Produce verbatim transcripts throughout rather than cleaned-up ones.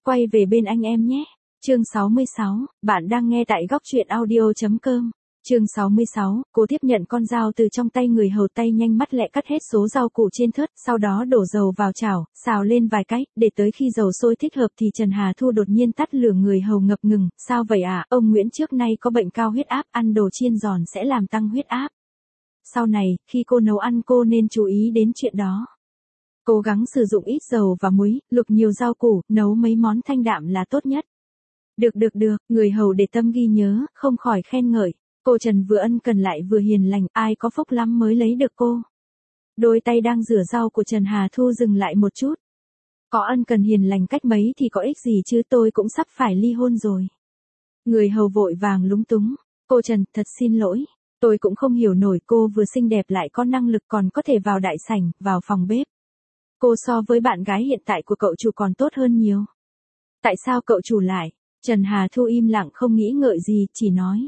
Quay về bên anh em nhé. Chương sáu mươi sáu, bạn đang nghe tại góc truyện audio.com. Chương sáu mươi sáu, cô tiếp nhận con dao từ trong tay người hầu, tay nhanh mắt lẹ cắt hết số rau củ trên thớt, sau đó đổ dầu vào chảo, xào lên vài cái, để tới khi dầu sôi thích hợp thì Trần Hà Thu đột nhiên tắt lửa. Người hầu ngập ngừng, sao vậy à, ông Nguyễn trước nay có bệnh cao huyết áp, ăn đồ chiên giòn sẽ làm tăng huyết áp. Sau này, khi cô nấu ăn cô nên chú ý đến chuyện đó. Cố gắng sử dụng ít dầu và muối, luộc nhiều rau củ, nấu mấy món thanh đạm là tốt nhất. Được được được, người hầu để tâm ghi nhớ, không khỏi khen ngợi. Cô Trần vừa ân cần lại vừa hiền lành, ai có phúc lắm mới lấy được cô. Đôi tay đang rửa rau của Trần Hà Thu dừng lại một chút. Có ân cần hiền lành cách mấy thì có ích gì chứ, tôi cũng sắp phải ly hôn rồi. Người hầu vội vàng lúng túng. Cô Trần, thật xin lỗi. Tôi cũng không hiểu nổi, cô vừa xinh đẹp lại có năng lực, còn có thể vào đại sảnh, vào phòng bếp. Cô so với bạn gái hiện tại của cậu chủ còn tốt hơn nhiều. Tại sao cậu chủ lại? Trần Hà Thu im lặng không nghĩ ngợi gì, chỉ nói.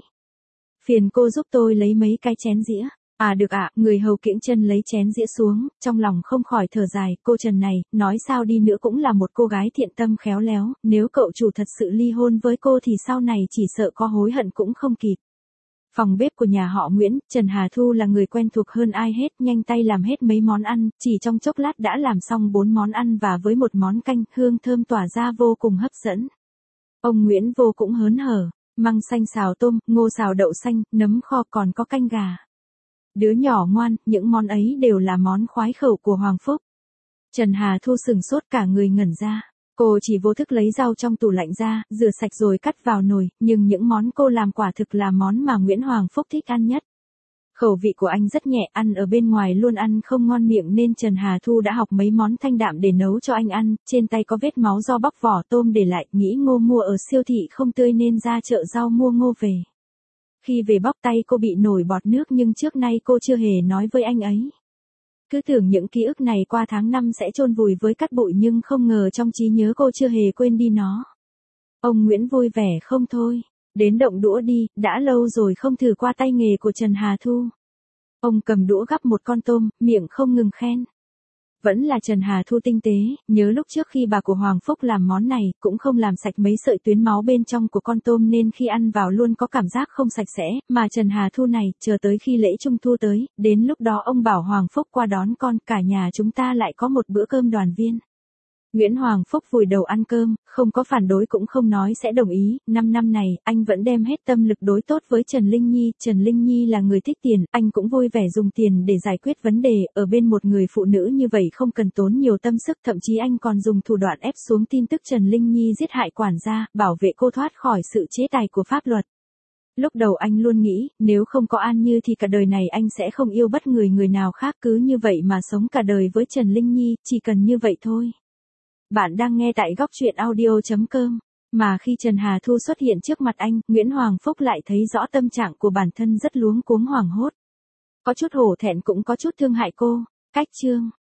Phiền cô giúp tôi lấy mấy cái chén dĩa. À được ạ, người hầu kiễng chân lấy chén dĩa xuống, trong lòng không khỏi thở dài, cô Trần này, nói sao đi nữa cũng là một cô gái thiện tâm khéo léo, nếu cậu chủ thật sự ly hôn với cô thì sau này chỉ sợ có hối hận cũng không kịp. Phòng bếp của nhà họ Nguyễn, Trần Hà Thu là người quen thuộc hơn ai hết, nhanh tay làm hết mấy món ăn, chỉ trong chốc lát đã làm xong bốn món ăn và với một món canh, hương thơm tỏa ra vô cùng hấp dẫn. Ông Nguyễn vô cũng hớn hở, măng xanh xào tôm, ngô xào đậu xanh, nấm kho, còn có canh gà. Đứa nhỏ ngoan, những món ấy đều là món khoái khẩu của Hoàng Phúc. Trần Hà Thu sừng sốt, cả người ngẩn ra. Cô chỉ vô thức lấy rau trong tủ lạnh ra, rửa sạch rồi cắt vào nồi, nhưng những món cô làm quả thực là món mà Nguyễn Hoàng Phúc thích ăn nhất. Khẩu vị của anh rất nhẹ, ăn ở bên ngoài luôn ăn không ngon miệng nên Trần Hà Thu đã học mấy món thanh đạm để nấu cho anh ăn, trên tay có vết máu do bóc vỏ tôm để lại, nghĩ ngô mua ở siêu thị không tươi nên ra chợ rau mua ngô về. Khi về bóc tay cô bị nổi bọt nước nhưng trước nay cô chưa hề nói với anh ấy. Cứ tưởng những ký ức này qua tháng năm sẽ chôn vùi với cát bụi nhưng không ngờ trong trí nhớ cô chưa hề quên đi nó. Ông Nguyễn vui vẻ không thôi, đến động đũa đi, đã lâu rồi không thử qua tay nghề của Trần Hà Thu. Ông cầm đũa gắp một con tôm, miệng không ngừng khen. Vẫn là Trần Hà Thu tinh tế, nhớ lúc trước khi bà của Hoàng Phúc làm món này, cũng không làm sạch mấy sợi tuyến máu bên trong của con tôm nên khi ăn vào luôn có cảm giác không sạch sẽ, mà Trần Hà Thu này, chờ tới khi lễ Trung Thu tới, đến lúc đó ông bảo Hoàng Phúc qua đón con, cả nhà chúng ta lại có một bữa cơm đoàn viên. Nguyễn Hoàng Phúc vùi đầu ăn cơm, không có phản đối cũng không nói sẽ đồng ý, năm năm này, anh vẫn đem hết tâm lực đối tốt với Trần Linh Nhi, Trần Linh Nhi là người thích tiền, anh cũng vui vẻ dùng tiền để giải quyết vấn đề, ở bên một người phụ nữ như vậy không cần tốn nhiều tâm sức, thậm chí anh còn dùng thủ đoạn ép xuống tin tức Trần Linh Nhi giết hại quản gia, bảo vệ cô thoát khỏi sự chế tài của pháp luật. Lúc đầu anh luôn nghĩ, nếu không có An Như thì cả đời này anh sẽ không yêu bất người người nào khác, cứ như vậy mà sống cả đời với Trần Linh Nhi, chỉ cần như vậy thôi. Bạn đang nghe tại góc truyện audio.com. Mà khi Trần Hà Thu xuất hiện trước mặt anh, Nguyễn Hoàng Phúc lại thấy rõ tâm trạng của bản thân rất luống cuống hoảng hốt. Có chút hổ thẹn cũng có chút thương hại cô. Cách chương.